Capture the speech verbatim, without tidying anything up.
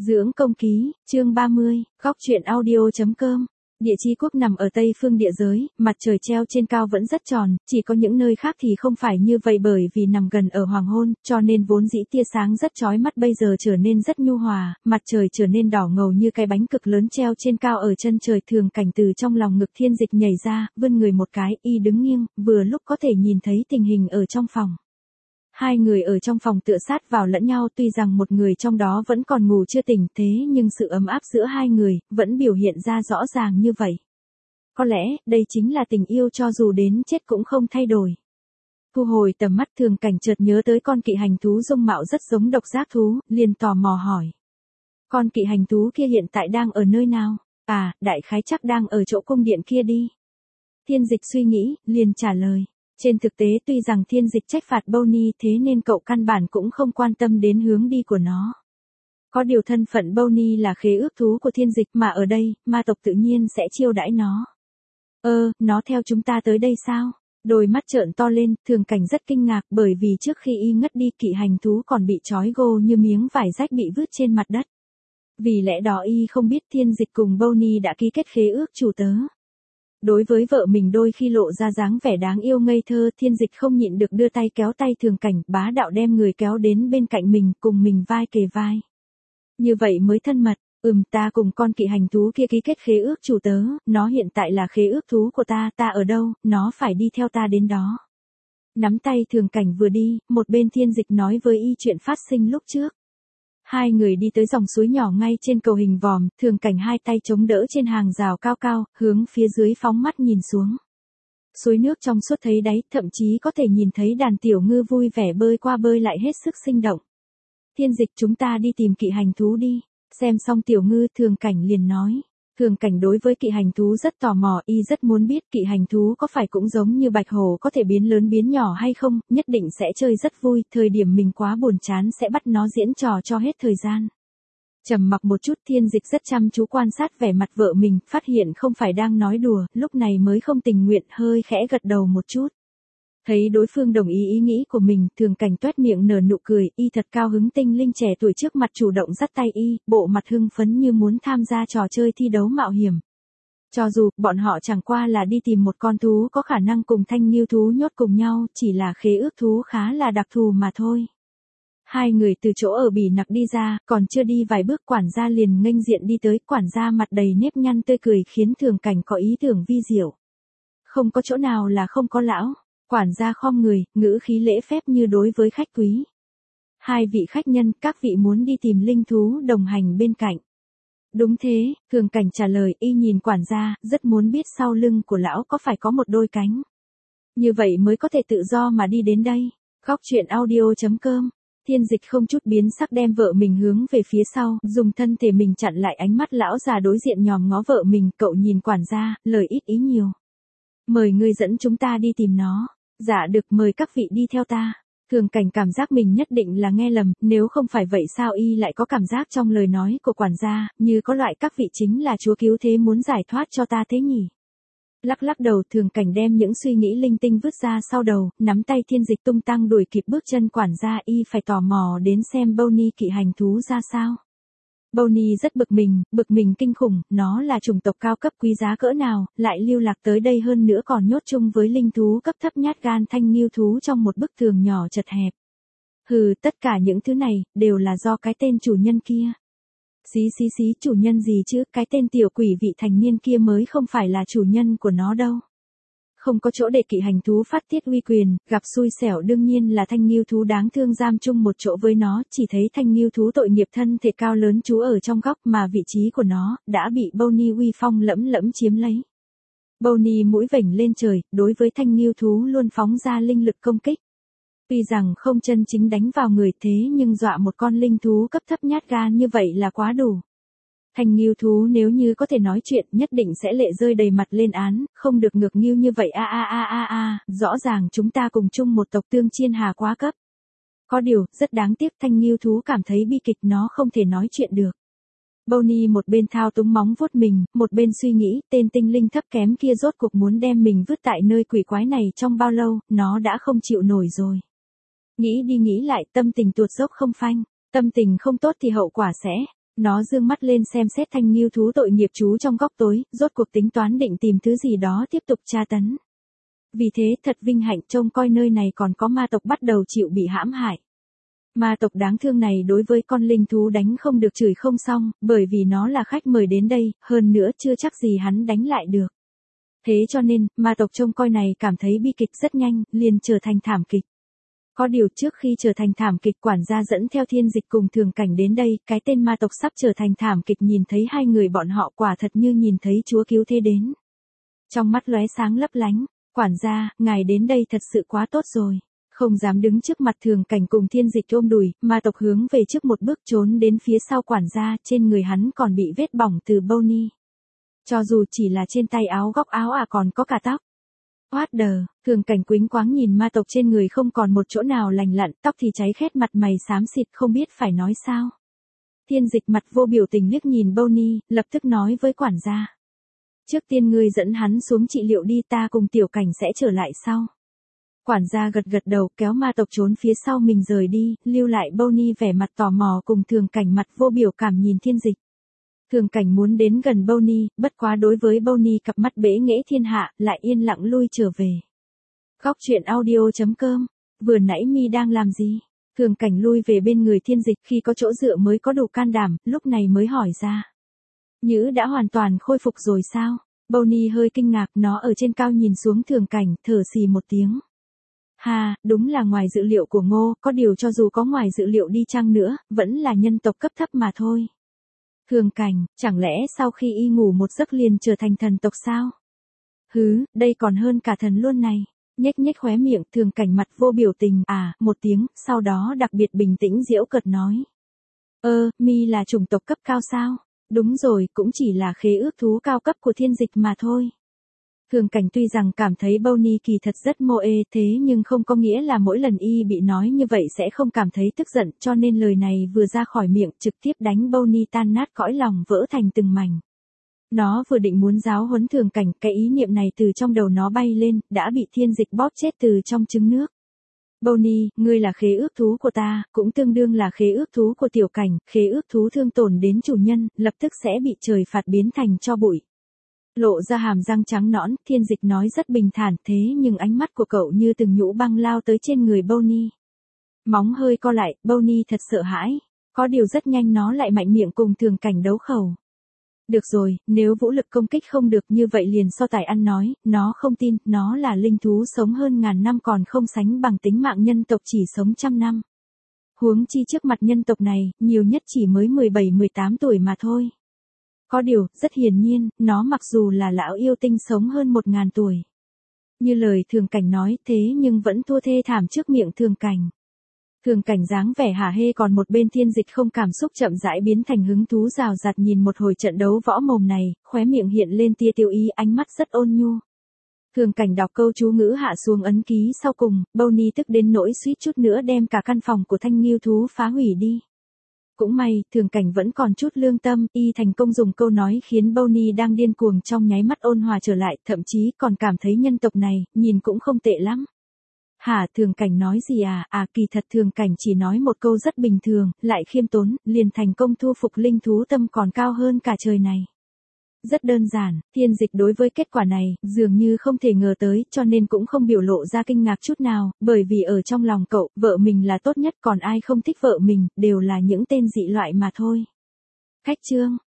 Dưỡng công ký, chương ba mươi, góc truyện audio.com. Địa chi quốc nằm ở tây phương địa giới, mặt trời treo trên cao vẫn rất tròn, chỉ có những nơi khác thì không phải như vậy bởi vì nằm gần ở hoàng hôn, cho nên vốn dĩ tia sáng rất chói mắt bây giờ trở nên rất nhu hòa, mặt trời trở nên đỏ ngầu như cái bánh cực lớn treo trên cao ở chân trời. Thường Cảnh từ trong lòng ngực Thiên Dịch nhảy ra, vươn người một cái, y đứng nghiêng, vừa lúc có thể nhìn thấy tình hình ở trong phòng. Hai người ở trong phòng tựa sát vào lẫn nhau, tuy rằng một người trong đó vẫn còn ngủ chưa tỉnh, thế nhưng sự ấm áp giữa hai người vẫn biểu hiện ra rõ ràng như vậy. Có lẽ, đây chính là tình yêu cho dù đến chết cũng không thay đổi. Thu hồi tầm mắt, Thường Cảnh chợt nhớ tới con kỵ hành thú dung mạo rất giống độc giác thú, liền tò mò hỏi. Con kỵ hành thú kia hiện tại đang ở nơi nào? À, đại khái chắc đang ở chỗ cung điện kia đi. Thiên Dịch suy nghĩ, liền trả lời. Trên thực tế tuy rằng Thiên Dịch trách phạt Bonnie, thế nên cậu căn bản cũng không quan tâm đến hướng đi của nó. Có điều thân phận Bonnie là khế ước thú của Thiên Dịch mà ở đây, ma tộc tự nhiên sẽ chiêu đãi nó. Ơ, nó theo chúng ta tới đây sao? Đôi mắt trợn to lên, Thường Cảnh rất kinh ngạc bởi vì trước khi y ngất đi kỵ hành thú còn bị trói gô như miếng vải rách bị vứt trên mặt đất. Vì lẽ đó y không biết Thiên Dịch cùng Bonnie đã ký kết khế ước chủ tớ. Đối với vợ mình đôi khi lộ ra dáng vẻ đáng yêu ngây thơ, Thiên Dịch không nhịn được đưa tay kéo tay Thường Cảnh, bá đạo đem người kéo đến bên cạnh mình, cùng mình vai kề vai. Như vậy mới thân mật. Ừm, ta cùng con kỵ hành thú kia ký kết khế ước chủ tớ, nó hiện tại là khế ước thú của ta, ta ở đâu, nó phải đi theo ta đến đó. Nắm tay Thường Cảnh vừa đi, một bên Thiên Dịch nói với y chuyện phát sinh lúc trước. Hai người đi tới dòng suối nhỏ ngay trên cầu hình vòm, Thường Cảnh hai tay chống đỡ trên hàng rào cao cao, hướng phía dưới phóng mắt nhìn xuống. Suối nước trong suốt thấy đáy, thậm chí có thể nhìn thấy đàn tiểu ngư vui vẻ bơi qua bơi lại hết sức sinh động. Thiên Dịch, chúng ta đi tìm kỵ hành thú đi. Xem xong tiểu ngư, Thường Cảnh liền nói. Thường Cảnh đối với kỵ hành thú rất tò mò, y rất muốn biết kỵ hành thú có phải cũng giống như bạch hổ có thể biến lớn biến nhỏ hay không, nhất định sẽ chơi rất vui, thời điểm mình quá buồn chán sẽ bắt nó diễn trò cho hết thời gian. Trầm mặc một chút, Thiên Dịch rất chăm chú quan sát vẻ mặt vợ mình, phát hiện không phải đang nói đùa, lúc này mới không tình nguyện hơi khẽ gật đầu một chút. Thấy đối phương đồng ý ý nghĩ của mình, Thường Cảnh toét miệng nở nụ cười, y thật cao hứng, tinh linh trẻ tuổi trước mặt chủ động dắt tay y, bộ mặt hưng phấn như muốn tham gia trò chơi thi đấu mạo hiểm. Cho dù, bọn họ chẳng qua là đi tìm một con thú có khả năng cùng thanh niêu thú nhốt cùng nhau, chỉ là khế ước thú khá là đặc thù mà thôi. Hai người từ chỗ ở bỉ nặc đi ra, còn chưa đi vài bước quản gia liền nghênh diện đi tới, quản gia mặt đầy nếp nhăn tươi cười khiến Thường Cảnh có ý tưởng vi diệu. Không có chỗ nào là không có lão. Quản gia khom người, ngữ khí lễ phép như đối với khách quý. Hai vị khách nhân, các vị muốn đi tìm linh thú đồng hành bên cạnh. Đúng thế, Thường Cảnh trả lời, y nhìn quản gia, rất muốn biết sau lưng của lão có phải có một đôi cánh. Như vậy mới có thể tự do mà đi đến đây. Góc truyện audio.com. Thiên Dịch không chút biến sắc đem vợ mình hướng về phía sau, dùng thân thể mình chặn lại ánh mắt lão già đối diện nhòm ngó vợ mình, cậu nhìn quản gia, lời ít ý nhiều. Mời ngươi dẫn chúng ta đi tìm nó. Dạ được, mời các vị đi theo ta. Thường Cảnh cảm giác mình nhất định là nghe lầm, nếu không phải vậy sao y lại có cảm giác trong lời nói của quản gia, như có loại các vị chính là chúa cứu thế muốn giải thoát cho ta thế nhỉ. Lắc lắc đầu, Thường Cảnh đem những suy nghĩ linh tinh vứt ra sau đầu, nắm tay Thiên Dịch tung tăng đuổi kịp bước chân quản gia, y phải tò mò đến xem Bonnie kỵ hành thú ra sao. Bonnie rất bực mình, bực mình kinh khủng, nó là chủng tộc cao cấp quý giá cỡ nào, lại lưu lạc tới đây hơn nữa còn nhốt chung với linh thú cấp thấp nhát gan thanh nghiêu thú trong một bức tường nhỏ chật hẹp. Hừ, tất cả những thứ này, đều là do cái tên chủ nhân kia. Xí xí xí, chủ nhân gì chứ, cái tên tiểu quỷ vị thành niên kia mới không phải là chủ nhân của nó đâu. Không có chỗ để kỵ hành thú phát tiết uy quyền, gặp xui xẻo đương nhiên là thanh nghiêu thú đáng thương giam chung một chỗ với nó, chỉ thấy thanh nghiêu thú tội nghiệp thân thể cao lớn trú ở trong góc mà vị trí của nó, đã bị Bonnie uy phong lẫm lẫm chiếm lấy. Bonnie mũi vểnh lên trời, đối với thanh nghiêu thú luôn phóng ra linh lực công kích. Tuy rằng không chân chính đánh vào người thế nhưng dọa một con linh thú cấp thấp nhát gan như vậy là quá đủ. Thanh nghiêu thú nếu như có thể nói chuyện nhất định sẽ lệ rơi đầy mặt lên án, không được ngược nghiêu như vậy a a a a a, rõ ràng chúng ta cùng chung một tộc tương chiên hà quá cấp. Có điều, rất đáng tiếc thanh nghiêu thú cảm thấy bi kịch nó không thể nói chuyện được. Bonnie một bên thao túng móng vuốt mình, một bên suy nghĩ, tên tinh linh thấp kém kia rốt cuộc muốn đem mình vứt tại nơi quỷ quái này trong bao lâu, nó đã không chịu nổi rồi. Nghĩ đi nghĩ lại, tâm tình tuột dốc không phanh, tâm tình không tốt thì hậu quả sẽ Nó dương mắt lên xem xét thanh ngưu thú tội nghiệp chú trong góc tối, rốt cuộc tính toán định tìm thứ gì đó tiếp tục tra tấn. Vì thế thật vinh hạnh trông coi nơi này còn có ma tộc bắt đầu chịu bị hãm hại. Ma tộc đáng thương này đối với con linh thú đánh không được chửi không xong, bởi vì nó là khách mời đến đây, hơn nữa chưa chắc gì hắn đánh lại được. Thế cho nên, ma tộc trông coi này cảm thấy bi kịch rất nhanh, liền trở thành thảm kịch. Có điều trước khi trở thành thảm kịch, quản gia dẫn theo Thiên Dịch cùng Thường Cảnh đến đây, cái tên ma tộc sắp trở thành thảm kịch nhìn thấy hai người bọn họ quả thật như nhìn thấy Chúa cứu thế đến. Trong mắt lóe sáng lấp lánh, quản gia, ngài đến đây thật sự quá tốt rồi. Không dám đứng trước mặt Thường Cảnh cùng Thiên Dịch ôm đùi, ma tộc hướng về trước một bước trốn đến phía sau quản gia, trên người hắn còn bị vết bỏng từ Bonnie. Cho dù chỉ là trên tay áo góc áo à còn có cả tóc. What the, Thường Cảnh quĩnh quáng nhìn ma tộc trên người không còn một chỗ nào lành lặn, tóc thì cháy khét mặt mày xám xịt không biết phải nói sao. Thiên Dịch mặt vô biểu tình liếc nhìn Bonnie, lập tức nói với quản gia. Trước tiên ngươi dẫn hắn xuống trị liệu đi, ta cùng Tiểu Cảnh sẽ trở lại sau. Quản gia gật gật đầu kéo ma tộc trốn phía sau mình rời đi, lưu lại Bonnie vẻ mặt tò mò cùng Thường Cảnh mặt vô biểu cảm nhìn Thiên Dịch. Thường Cảnh muốn đến gần Bonnie, bất quá đối với Bonnie cặp mắt bẽ nghễ thiên hạ, lại yên lặng lui trở về. Góc truyện audio chấm com, vừa nãy mi đang làm gì? Thường Cảnh lui về bên người Thiên Dịch khi có chỗ dựa mới có đủ can đảm, lúc này mới hỏi ra. Nhữ đã hoàn toàn khôi phục rồi sao? Bonnie hơi kinh ngạc, nó ở trên cao nhìn xuống Thường Cảnh, thở xì một tiếng. Ha, đúng là ngoài dự liệu của Ngô, có điều cho dù có ngoài dự liệu đi chăng nữa, vẫn là nhân tộc cấp thấp mà thôi. Thường Cảnh, chẳng lẽ sau khi y ngủ một giấc liền trở thành thần tộc sao? Hứ, đây còn hơn cả thần luôn này. Nhếch nhếch khóe miệng, Thường Cảnh mặt vô biểu tình, à, một tiếng, sau đó đặc biệt bình tĩnh giễu cợt nói. Ơ, mi là chủng tộc cấp cao sao? Đúng rồi, cũng chỉ là khế ước thú cao cấp của Thiên Dịch mà thôi. Thường Cảnh tuy rằng cảm thấy Bonnie kỳ thật rất mô ê, thế nhưng không có nghĩa là mỗi lần y bị nói như vậy sẽ không cảm thấy tức giận, cho nên lời này vừa ra khỏi miệng trực tiếp đánh Bonnie tan nát cõi lòng vỡ thành từng mảnh. Nó vừa định muốn giáo huấn Thường Cảnh, cái ý niệm này từ trong đầu nó bay lên, đã bị Thiên Dịch bóp chết từ trong trứng nước. Bonnie, ngươi là khế ước thú của ta, cũng tương đương là khế ước thú của Tiểu Cảnh, khế ước thú thương tổn đến chủ nhân, lập tức sẽ bị trời phạt biến thành tro bụi. Lộ ra hàm răng trắng nõn, Thiên Dịch nói rất bình thản, thế nhưng ánh mắt của cậu như từng nhũ băng lao tới trên người Bonnie. Móng hơi co lại, Bonnie thật sợ hãi. Có điều rất nhanh nó lại mạnh miệng cùng Thường Cảnh đấu khẩu. Được rồi, nếu vũ lực công kích không được như vậy liền so tài ăn nói, nó không tin, nó là linh thú sống hơn ngàn năm còn không sánh bằng tính mạng nhân tộc chỉ sống trăm năm. Huống chi trước mặt nhân tộc này, nhiều nhất chỉ mới mười bảy mười tám tuổi mà thôi. Có điều, rất hiển nhiên, nó mặc dù là lão yêu tinh sống hơn một ngàn tuổi. Như lời Thường Cảnh nói, thế nhưng vẫn thua thê thảm trước miệng Thường Cảnh. Thường Cảnh dáng vẻ hả hê còn một bên Thiên Dịch không cảm xúc chậm rãi biến thành hứng thú rào rạt nhìn một hồi trận đấu võ mồm này, khóe miệng hiện lên tia tiêu ý, ánh mắt rất ôn nhu. Thường Cảnh đọc câu chú ngữ hạ xuống ấn ký sau cùng, Bonnie tức đến nỗi suýt chút nữa đem cả căn phòng của thanh nghiêu thú phá hủy đi. Cũng may, Thường Cảnh vẫn còn chút lương tâm, y thành công dùng câu nói khiến Bonnie đang điên cuồng trong nháy mắt ôn hòa trở lại, thậm chí còn cảm thấy nhân tộc này, nhìn cũng không tệ lắm. Hả, Thường Cảnh nói gì à, à kỳ thật Thường Cảnh chỉ nói một câu rất bình thường, lại khiêm tốn, liền thành công thu phục linh thú tâm còn cao hơn cả trời này. Rất đơn giản, Thiên Dịch đối với kết quả này, dường như không thể ngờ tới, cho nên cũng không biểu lộ ra kinh ngạc chút nào, bởi vì ở trong lòng cậu, vợ mình là tốt nhất, còn ai không thích vợ mình, đều là những tên dị loại mà thôi. Khách chương.